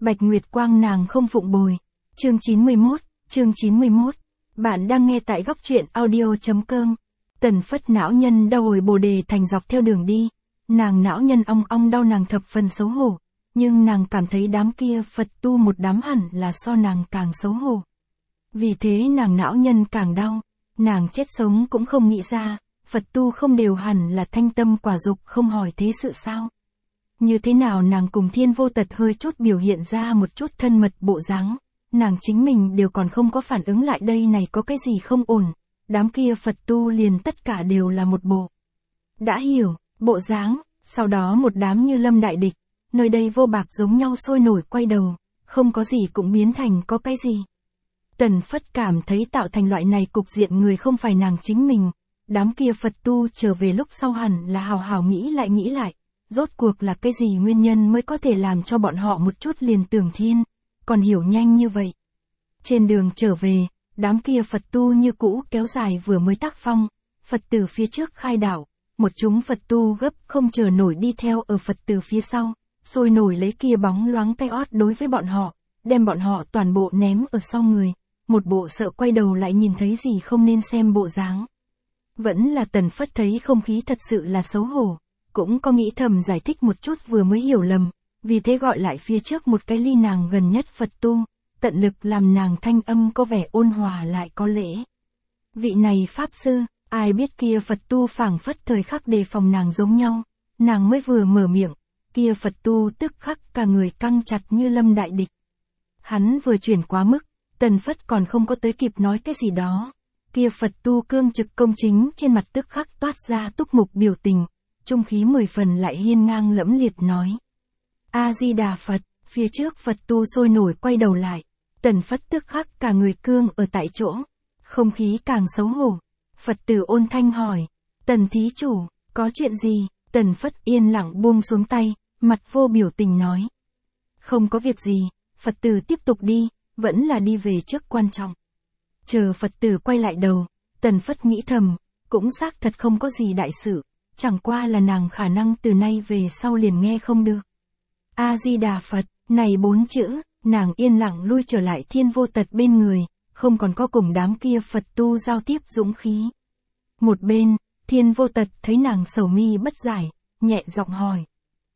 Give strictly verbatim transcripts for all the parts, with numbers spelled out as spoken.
Bạch Nguyệt Quang nàng không phụng bồi. Chương chín mươi mốt, chương chín mươi mốt. Bạn đang nghe tại góc truyện audio.com. Tần Phất não nhân đau hồi Bồ Đề Thành dọc theo đường đi. Nàng não nhân ong ong đau, nàng thập phần xấu hổ. Nhưng nàng cảm thấy đám kia Phật tu một đám hẳn là so nàng càng xấu hổ. Vì thế nàng não nhân càng đau. Nàng chết sống cũng không nghĩ ra, Phật tu không đều hẳn là thanh tâm quả dục không hỏi thế sự sao? Như thế nào nàng cùng Thiên Vô Tật hơi chút biểu hiện ra một chút thân mật bộ dáng, nàng chính mình đều còn không có phản ứng lại đây, này có cái gì không ổn, đám kia Phật tu liền tất cả đều là một bộ. Đã hiểu, bộ dáng, sau đó một đám như lâm đại địch, nơi đây vô bạc giống nhau sôi nổi quay đầu, không có gì cũng biến thành có cái gì. Tần Phất cảm thấy tạo thành loại này cục diện người không phải nàng chính mình, đám kia Phật tu trở về lúc sau hẳn là hào hào nghĩ lại nghĩ lại, rốt cuộc là cái gì nguyên nhân mới có thể làm cho bọn họ một chút liền tưởng thiên, còn hiểu nhanh như vậy. Trên đường trở về, đám kia Phật tu như cũ kéo dài vừa mới tác phong, Phật tử phía trước khai đảo, một chúng Phật tu gấp không chờ nổi đi theo ở Phật tử phía sau, sôi nổi lấy kia bóng loáng tay ót đối với bọn họ, đem bọn họ toàn bộ ném ở sau người, một bộ sợ quay đầu lại nhìn thấy gì không nên xem bộ dáng. Vẫn là Tần Phất thấy không khí thật sự là xấu hổ, cũng có nghĩ thầm giải thích một chút vừa mới hiểu lầm, vì thế gọi lại phía trước một cái ly nàng gần nhất Phật tu, tận lực làm nàng thanh âm có vẻ ôn hòa lại có lễ. Vị này Pháp Sư, ai biết kia Phật tu phảng phất thời khắc đề phòng nàng giống nhau, nàng mới vừa mở miệng, kia Phật tu tức khắc cả người căng chặt như lâm đại địch. Hắn vừa chuyển quá mức, Tần Phất còn không có tới kịp nói cái gì đó. Kia Phật tu cương trực công chính trên mặt tức khắc toát ra túc mục biểu tình, trung khí mười phần lại hiên ngang lẫm liệt nói. A-di-đà Phật, phía trước Phật tu sôi nổi quay đầu lại. Tần Phất tức khắc cả người cương ở tại chỗ. Không khí càng xấu hổ. Phật tử ôn thanh hỏi. Tần thí chủ, có chuyện gì? Tần Phất yên lặng buông xuống tay, mặt vô biểu tình nói. Không có việc gì, Phật tử tiếp tục đi, vẫn là đi về trước quan trọng. Chờ Phật tử quay lại đầu, Tần Phất nghĩ thầm, cũng xác thật không có gì đại sự, chẳng qua là nàng khả năng từ nay về sau liền nghe không được. A-di-đà Phật, này bốn chữ, nàng yên lặng lui trở lại Thiên Vô Tật bên người, không còn có cùng đám kia Phật tu giao tiếp dũng khí. Một bên, Thiên Vô Tật thấy nàng sầu mi bất giải, nhẹ giọng hỏi.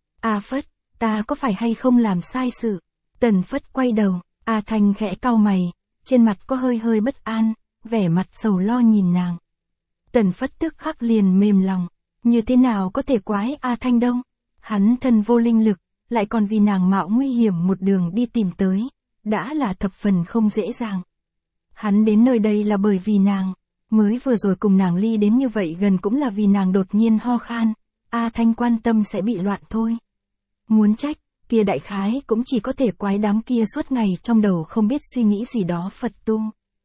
A Phất, ta có phải hay không làm sai sự? Tần Phất quay đầu, A Thanh khẽ cau mày, trên mặt có hơi hơi bất an, vẻ mặt sầu lo nhìn nàng. Tần Phất tức khắc liền mềm lòng, như thế nào có thể quái A Thanh đâu, hắn thân vô linh lực, lại còn vì nàng mạo nguy hiểm một đường đi tìm tới, đã là thập phần không dễ dàng. Hắn đến nơi đây là bởi vì nàng, mới vừa rồi cùng nàng ly đến như vậy gần cũng là vì nàng đột nhiên ho khan, A Thanh quan tâm sẽ bị loạn thôi. Muốn trách, kia đại khái cũng chỉ có thể quái đám kia suốt ngày trong đầu không biết suy nghĩ gì đó Phật tu.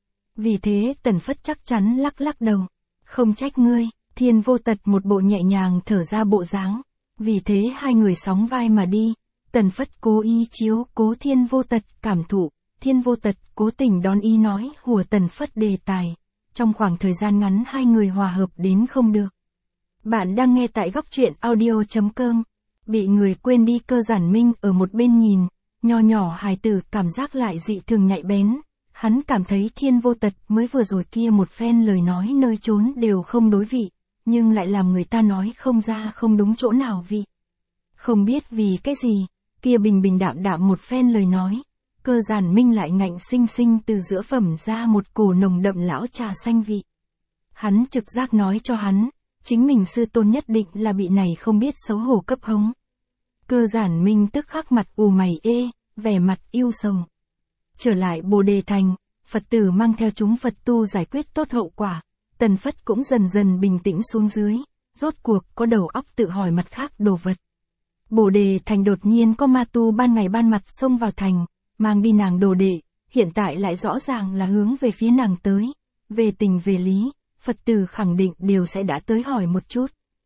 Vì thế Tần Phất chắc chắn lắc lắc đầu, không trách ngươi. Thiên Vô Tật một bộ nhẹ nhàng thở ra bộ dáng, vì thế hai người sóng vai mà đi. Tần Phất cố ý chiếu cố Thiên Vô Tật cảm thụ, Thiên Vô Tật cố tình đón ý nói hùa Tần Phất đề tài, trong khoảng thời gian ngắn hai người hòa hợp đến không được. Bạn đang nghe tại góc truyện audio.com. Bị người quên đi Cơ Giản Minh ở một bên nhìn, nho nhỏ hài tử cảm giác lại dị thường nhạy bén, hắn cảm thấy Thiên Vô Tật mới vừa rồi kia một phen lời nói nơi trốn đều không đối vị, nhưng lại làm người ta nói không ra không đúng chỗ nào vị. Không biết vì cái gì, kia bình bình đạm đạm một phen lời nói, Cơ Giản Minh lại ngạnh sinh sinh từ giữa phẩm ra một cổ nồng đậm lão trà xanh vị. Hắn trực giác nói cho hắn, chính mình sư tôn nhất định là bị này không biết xấu hổ cấp hống. Cơ Giản Minh tức khắc mặt ù mày ê, vẻ mặt yêu sầu. Trở lại Bồ Đề Thành, Phật tử mang theo chúng Phật tu giải quyết tốt hậu quả, Tần Phất cũng dần dần bình tĩnh xuống dưới, rốt cuộc có đầu óc tự hỏi mặt khác đồ vật. Bồ Đề Thành đột nhiên có ma tu ban ngày ban mặt xông vào thành, mang đi nàng đồ đệ, hiện tại lại rõ ràng là hướng về phía nàng tới, về tình về lý, Phật tử khẳng định đều sẽ đã tới hỏi một chút.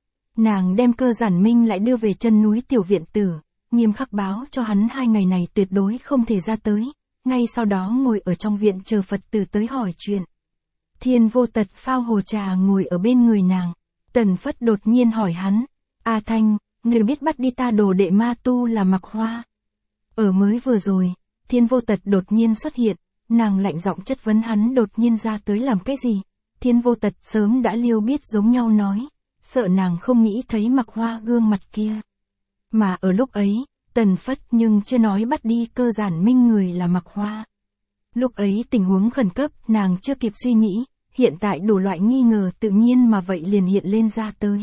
Nàng đem Cơ Giản Minh lại đưa về chân núi tiểu viện tử, nghiêm khắc báo cho hắn hai ngày này tuyệt đối không thể ra tới, ngay sau đó ngồi ở trong viện chờ Phật tử tới hỏi chuyện. Thiên Vô Tật phao hồ trà ngồi ở bên người nàng, Tần Phất đột nhiên hỏi hắn, A Thanh, người biết bắt đi ta đồ đệ ma tu là Mặc Hoa. Ở mới vừa rồi, Thiên Vô Tật đột nhiên xuất hiện, nàng lạnh giọng chất vấn hắn đột nhiên ra tới làm cái gì. Thiên Vô Tật sớm đã liêu biết giống nhau nói, sợ nàng không nghĩ thấy Mặc Hoa gương mặt kia. Mà ở lúc ấy, Tần Phất nhưng chưa nói bắt đi Cơ Giản Minh người là Mặc Hoa. Lúc ấy tình huống khẩn cấp, nàng chưa kịp suy nghĩ, hiện tại đủ loại nghi ngờ tự nhiên mà vậy liền hiện lên ra tới.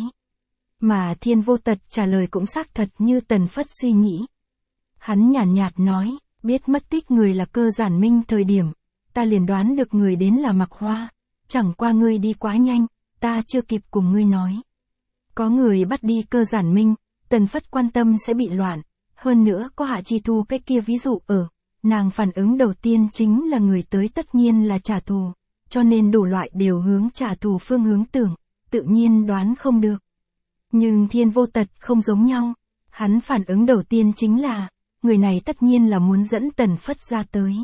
Mà Thiên Vô Tật trả lời cũng xác thật như Tần Phất suy nghĩ. Hắn nhàn nhạt, nhạt nói, biết mất tích người là Cơ Giản Minh thời điểm, ta liền đoán được người đến là Mặc Hoa, chẳng qua ngươi đi quá nhanh, ta chưa kịp cùng ngươi nói. Có người bắt đi Cơ Giản Minh, Tần Phất quan tâm sẽ bị loạn, hơn nữa có Hạ Chi Thu cái kia ví dụ ở, nàng phản ứng đầu tiên chính là người tới tất nhiên là trả thù, cho nên đủ loại đều hướng trả thù phương hướng tưởng, tự nhiên đoán không được. Nhưng Thiên Vô Tật không giống nhau, hắn phản ứng đầu tiên chính là, người này tất nhiên là muốn dẫn Tần Phất ra tới.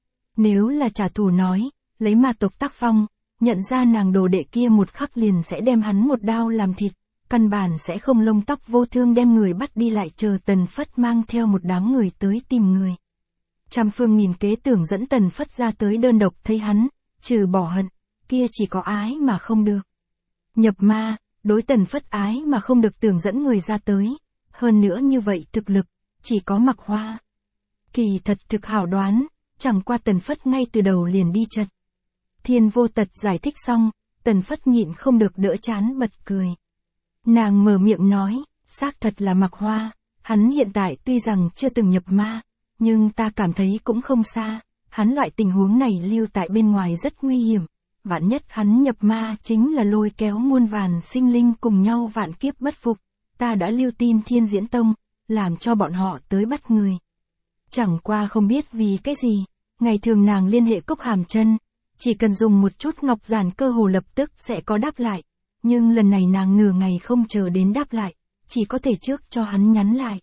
Nếu là trả thù nói, lấy ma tộc tác phong, nhận ra nàng đồ đệ kia một khắc liền sẽ đem hắn một đao làm thịt, căn bản sẽ không lông tóc vô thương đem người bắt đi lại chờ Tần Phất mang theo một đám người tới tìm người. Trăm phương nghìn kế tưởng dẫn Tần Phất ra tới đơn độc thấy hắn, trừ bỏ hận, kia chỉ có ái mà không được. Nhập ma, đối Tần Phất ái mà không được tưởng dẫn người ra tới, hơn nữa như vậy thực lực, chỉ có Mặc Hoa. Kỳ thật thực hảo đoán, chẳng qua Tần Phất ngay từ đầu liền đi chật. Thiên Vô Tật giải thích xong, Tần Phất nhịn không được đỡ chán bật cười. Nàng mở miệng nói, xác thật là Mặc Hoa, hắn hiện tại tuy rằng chưa từng nhập ma, nhưng ta cảm thấy cũng không xa, hắn loại tình huống này lưu tại bên ngoài rất nguy hiểm, vạn nhất hắn nhập ma chính là lôi kéo muôn vàn sinh linh cùng nhau vạn kiếp bất phục, ta đã lưu tin Thiên Diễn Tông, làm cho bọn họ tới bắt người. Chẳng qua không biết vì cái gì, ngày thường nàng liên hệ Cốc Hàm Chân, chỉ cần dùng một chút ngọc giản cơ hồ lập tức sẽ có đáp lại, nhưng lần này nàng nửa ngày không chờ đến đáp lại, chỉ có thể trước cho hắn nhắn lại.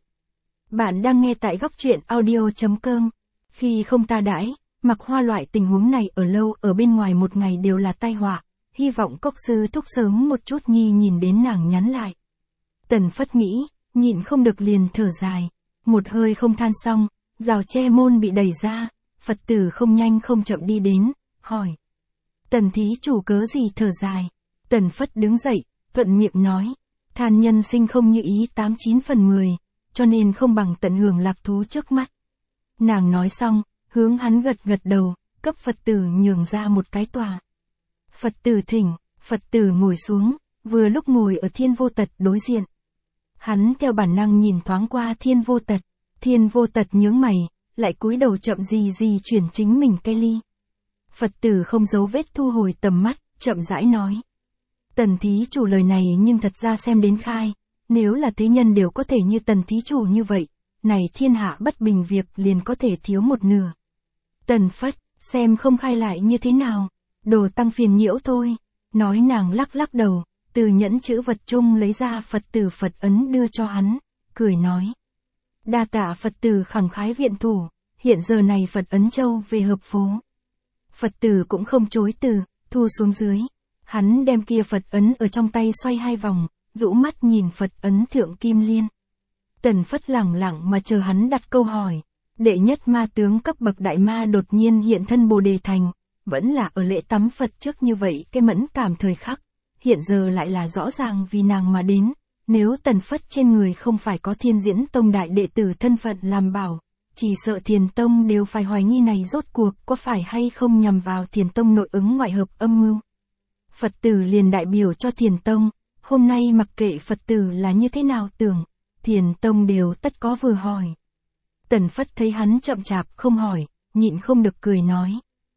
Bạn đang nghe tại góc truyện audio chấm com. Khi không ta đãi, Mặc Hoa loại tình huống này ở lâu ở bên ngoài một ngày đều là tai họa, hy vọng Cốc sư thúc sớm một chút nhi nhìn đến nàng nhắn lại. Tần Phất nghĩ, nhịn không được liền thở dài, một hơi không than xong, rào tre môn bị đẩy ra, Phật tử không nhanh không chậm đi đến, hỏi. Tần thí chủ cớ gì thở dài? Tần Phất đứng dậy, thuận miệng nói, than nhân sinh không như ý tám chín phần mười, cho nên không bằng tận hưởng lạc thú trước mắt. Nàng nói xong, hướng hắn gật gật đầu, cấp Phật tử nhường ra một cái tòa. Phật tử thỉnh, Phật tử ngồi xuống, vừa lúc ngồi ở Thiên Vô Tật đối diện. Hắn theo bản năng nhìn thoáng qua Thiên Vô Tật, Thiên Vô Tật nhướng mày, lại cúi đầu chậm gì gì chuyển chính mình cây ly. Phật tử không giấu vết thu hồi tầm mắt, chậm rãi nói. Tần thí chủ lời này nhưng thật ra xem đến khai, nếu là thế nhân đều có thể như tần thí chủ như vậy, này thiên hạ bất bình việc liền có thể thiếu một nửa. Tần Phất, xem không khai lại như thế nào, đồ tăng phiền nhiễu thôi, nói nàng lắc lắc đầu, từ nhẫn chữ vật chung lấy ra Phật tử Phật ấn đưa cho hắn, cười nói. Đa tạ Phật tử khẳng khái viện thủ, hiện giờ này Phật ấn châu về hợp phố. Phật tử cũng không chối từ, thu xuống dưới. Hắn đem kia Phật ấn ở trong tay xoay hai vòng, rũ mắt nhìn Phật ấn thượng kim liên. Tần Phất lẳng lặng mà chờ hắn đặt câu hỏi. Đệ nhất ma tướng cấp bậc đại ma đột nhiên hiện thân Bồ Đề Thành, vẫn là ở lễ tắm Phật trước như vậy cái mẫn cảm thời khắc, hiện giờ lại là rõ ràng vì nàng mà đến. Nếu Tần Phất trên người không phải có Thiên Diễn Tông đại đệ tử thân phận làm bảo, chỉ sợ Thiền Tông đều phải hoài nghi này rốt cuộc có phải hay không nhằm vào Thiền Tông nội ứng ngoại hợp âm mưu. Phật tử liền đại biểu cho Thiền Tông, hôm nay mặc kệ Phật tử là như thế nào tưởng, Thiền Tông đều tất có vừa hỏi. Tần Phất thấy hắn chậm chạp không hỏi, nhịn không được cười nói.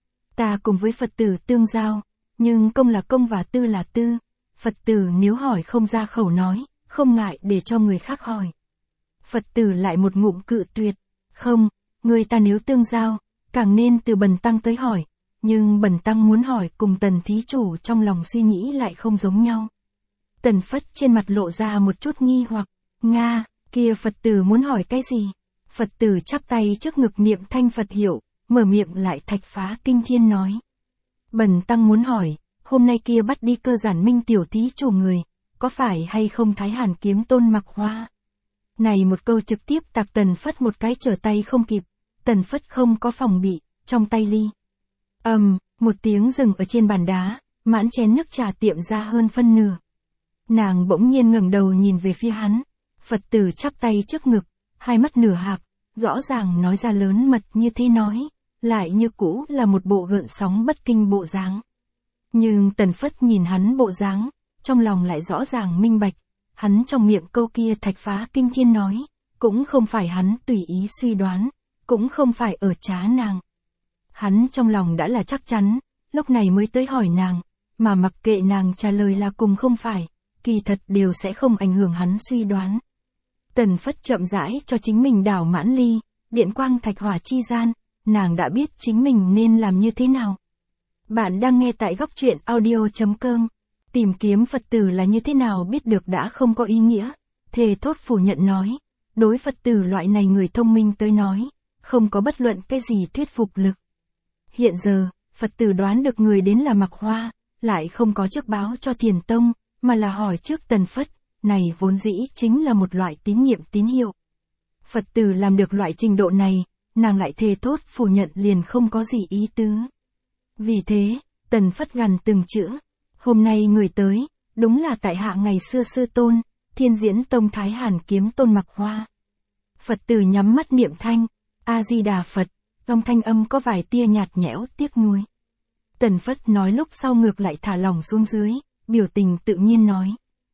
Ta cùng với Phật tử tương giao, nhưng công là công và tư là tư, Phật tử nếu hỏi không ra khẩu nói, không ngại để cho người khác hỏi. Phật tử lại một ngụm cự tuyệt, không, người ta nếu tương giao, càng nên từ bần tăng tới hỏi, nhưng bần tăng muốn hỏi cùng Tần thí chủ trong lòng suy nghĩ lại không giống nhau. Tần Phất trên mặt lộ ra một chút nghi hoặc, Nga, kia Phật tử muốn hỏi cái gì? Phật tử chắp tay trước ngực niệm thanh Phật hiệu, mở miệng lại thạch phá kinh thiên nói. Bần tăng muốn hỏi, hôm nay kia bắt đi Cơ Giản Minh tiểu thí chủ người, có phải hay không Thái Hàn kiếm tôn Mặc Hoa? Này một câu trực tiếp tạc Tần Phất một cái trở tay không kịp. Tần Phất không có phòng bị, trong tay ly. ầm, um, một tiếng dừng ở trên bàn đá, mãn chén nước trà tiệm ra hơn phân nửa. Nàng bỗng nhiên ngẩng đầu nhìn về phía hắn. Phật tử chắp tay trước ngực, hai mắt nửa hạp, rõ ràng nói ra lớn mật như thế nói, lại như cũ là một bộ gợn sóng bất kinh bộ dáng. Nhưng Tần Phất nhìn hắn bộ dáng, trong lòng lại rõ ràng minh bạch, hắn trong miệng câu kia thạch phá kinh thiên nói, cũng không phải hắn tùy ý suy đoán, cũng không phải ở trá nàng. Hắn trong lòng đã là chắc chắn, lúc này mới tới hỏi nàng, mà mặc kệ nàng trả lời là cùng không phải, kỳ thật đều sẽ không ảnh hưởng hắn suy đoán. Tần Phất chậm rãi cho chính mình đảo mãn ly, điện quang thạch hỏa chi gian, nàng đã biết chính mình nên làm như thế nào. Bạn đang nghe tại góc truyện audio chấm com. Tìm kiếm Phật tử là như thế nào biết được đã không có ý nghĩa. Thề thốt phủ nhận nói. Đối Phật tử loại này người thông minh tới nói, không có bất luận cái gì thuyết phục lực. Hiện giờ, Phật tử đoán được người đến là Mặc Hoa, lại không có trước báo cho Thiền Tông, mà là hỏi trước Tần Phất, này vốn dĩ chính là một loại tín nhiệm tín hiệu. Phật tử làm được loại trình độ này, nàng lại thề thốt phủ nhận liền không có gì ý tứ. Vì thế, Tần Phất gằn từng chữ, hôm nay người tới, đúng là tại hạ ngày xưa sư tôn, Thiên Diễn Tông Thái Hàn Kiếm Tôn Mặc Hoa. Phật tử nhắm mắt niệm thanh, A-di-đà Phật, trong thanh âm có vài tia nhạt nhẽo tiếc nuối. Tần Phất nói lúc sau ngược lại thả lỏng xuống dưới, biểu tình tự nhiên nói.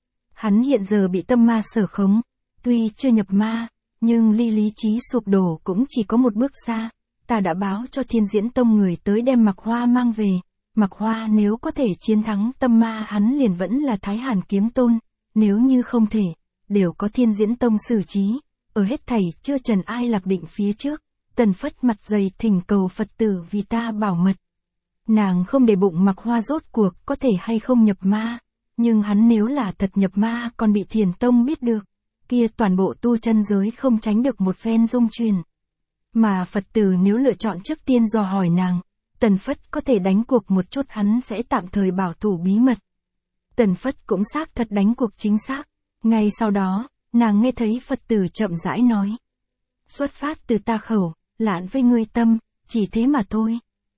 Hắn hiện giờ bị tâm ma sở khống, tuy chưa nhập ma, nhưng ly lý trí sụp đổ cũng chỉ có một bước xa. Ta đã báo cho Thiên Diễn Tông người tới đem Mặc Hoa mang về. Mặc Hoa nếu có thể chiến thắng tâm ma hắn liền vẫn là Thái Hàn Kiếm Tôn, nếu như không thể, đều có Thiên Diễn Tông xử trí. Ở hết thảy chưa trần ai lạc định phía trước, Tần Phất mặt dày thỉnh cầu Phật tử vì ta bảo mật. Nàng không để bụng Mặc Hoa rốt cuộc có thể hay không nhập ma, nhưng hắn nếu là thật nhập ma còn bị Thiền Tông biết được, kia toàn bộ tu chân giới không tránh được một phen rung truyền. Mà Phật tử nếu lựa chọn trước tiên dò hỏi nàng, Tần Phất có thể đánh cuộc một chút hắn sẽ tạm thời bảo thủ bí mật. Tần Phất cũng xác thật đánh cuộc chính xác. Ngay sau đó, nàng nghe thấy Phật tử chậm rãi nói. Xuất phát từ ta khẩu, lạn với ngươi tâm, chỉ thế mà thôi.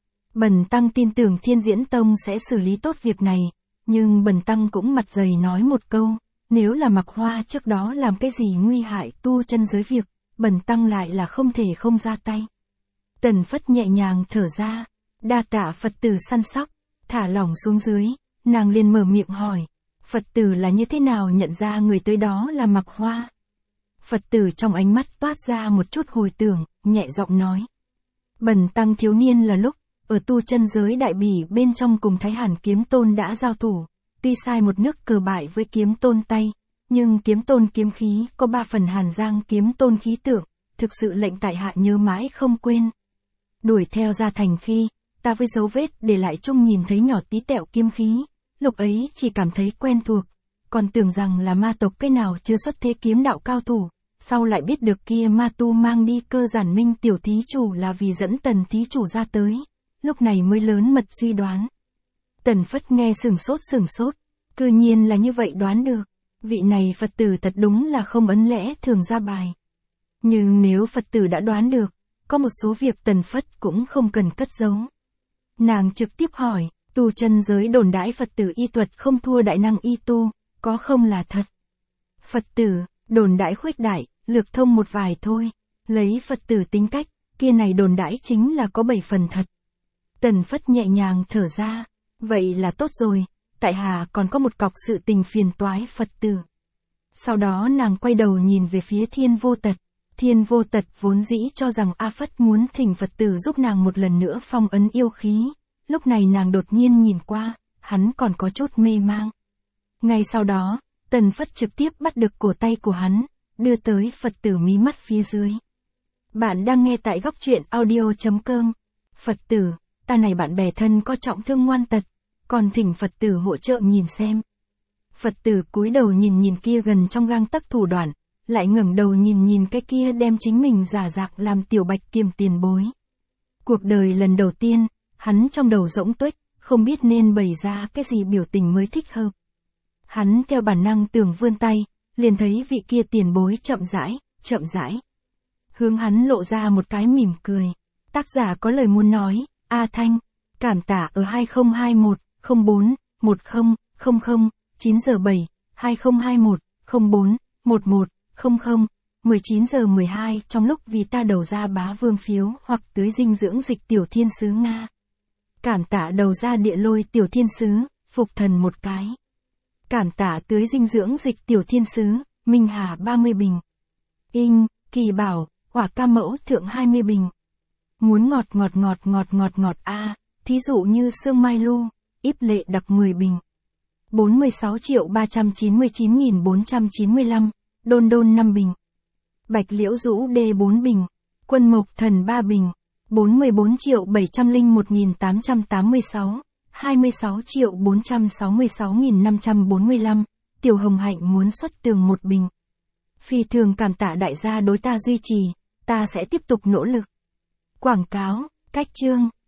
Bần tăng tin tưởng Thiên Diễn Tông sẽ xử lý tốt việc này, nhưng bần tăng cũng mặt dày nói một câu, nếu là Mặc Hoa trước đó làm cái gì nguy hại tu chân giới việc, bần tăng lại là không thể không ra tay. Tần Phất nhẹ nhàng thở ra, đa tạ Phật tử săn sóc, thả lỏng xuống dưới, nàng liền mở miệng hỏi, Phật tử là như thế nào nhận ra người tới đó là Mặc Hoa? Phật tử trong ánh mắt toát ra một chút hồi tưởng, nhẹ giọng nói. Bần tăng thiếu niên là lúc, ở tu chân giới đại bỉ bên trong cùng Thái Hàn Kiếm Tôn đã giao thủ, tuy sai một nước cờ bại với Kiếm Tôn tay, nhưng Kiếm Tôn kiếm khí có ba phần Hàn Giang Kiếm Tôn khí tượng, thực sự lệnh tại hạ nhớ mãi không quên. Đuổi theo ra thành khi, ta với dấu vết để lại chung nhìn thấy nhỏ tí tẹo kiếm khí, lúc ấy chỉ cảm thấy quen thuộc, còn tưởng rằng là ma tộc cái nào chưa xuất thế kiếm đạo cao thủ, sau lại biết được kia ma tu mang đi Cơ Giản Minh tiểu thí chủ là vì dẫn Tần thí chủ ra tới, lúc này mới lớn mật suy đoán. Tần Phất nghe sừng sốt sừng sốt, cư nhiên là như vậy đoán được, vị này Phật tử thật đúng là không ấn lẽ thường ra bài. Nhưng nếu Phật tử đã đoán được, có một số việc Tần Phất cũng không cần cất giấu. Nàng trực tiếp hỏi, tu chân giới đồn đãi Phật tử y thuật không thua đại năng y tu, có không là thật? Phật tử, đồn đãi khuếch đại, lược thông một vài thôi, lấy Phật tử tính cách, kia này đồn đãi chính là có bảy phần thật. Tần Phất nhẹ nhàng thở ra, vậy là tốt rồi, tại hạ còn có một cọc sự tình phiền toái Phật tử. Sau đó nàng quay đầu nhìn về phía Thiên Vô Tật. Thiên Vô Tật vốn dĩ cho rằng A Phất muốn thỉnh Phật tử giúp nàng một lần nữa phong ấn yêu khí, lúc này nàng đột nhiên nhìn qua, hắn còn có chút mê mang. Ngay sau đó, Tần Phất trực tiếp bắt được cổ tay của hắn, đưa tới Phật tử mí mắt phía dưới. Bạn đang nghe tại góc truyện audio chấm com. Phật tử, ta này bạn bè thân có trọng thương ngoan tật, còn thỉnh Phật tử hỗ trợ nhìn xem. Phật tử cúi đầu nhìn nhìn kia gần trong gang tấc thủ đoạn, lại ngẩng đầu nhìn nhìn cái kia đem chính mình giả dạng làm tiểu bạch kiềm tiền bối. Cuộc đời lần đầu tiên, hắn trong đầu rỗng tuếch, không biết nên bày ra cái gì biểu tình mới thích hợp. Hắn theo bản năng tưởng vươn tay, liền thấy vị kia tiền bối chậm rãi, chậm rãi. Hướng hắn lộ ra một cái mỉm cười. Tác giả có lời muốn nói, A Thanh, cảm tạ ở hai không hai một không bốn một không không không chín giờ bảy, hai không hai một không bốn một một không không, mười chín giờ mười hai trong lúc vì ta đầu ra bá vương phiếu hoặc tưới dinh dưỡng dịch tiểu thiên sứ Nga. Cảm tạ đầu ra địa lôi tiểu thiên sứ, phục thần một cái. Cảm tạ tưới dinh dưỡng dịch tiểu thiên sứ, Minh Hà ba mươi bình. In, Kỳ Bảo, Hỏa Cam Mẫu thượng hai mươi bình. Muốn ngọt ngọt ngọt ngọt ngọt ngọt a, thí dụ như sương mai lu, íp lệ đặc mười bình. bốn mươi sáu triệu ba trăm chín mươi chín nghìn bốn trăm chín mươi lăm, đôn đôn năm bình. Bạch Liễu Dũ D bốn bình, Quân Mộc Thần ba bình, bốn mươi bốn triệu bảy trăm lẻ một nghìn tám trăm tám mươi sáu, hai mươi sáu triệu bốn trăm sáu mươi sáu nghìn năm trăm bốn mươi lăm, Tiểu Hồng Hạnh muốn xuất tường một bình. Phi thường cảm tạ đại gia đối ta duy trì, ta sẽ tiếp tục nỗ lực. Quảng cáo, cách chương.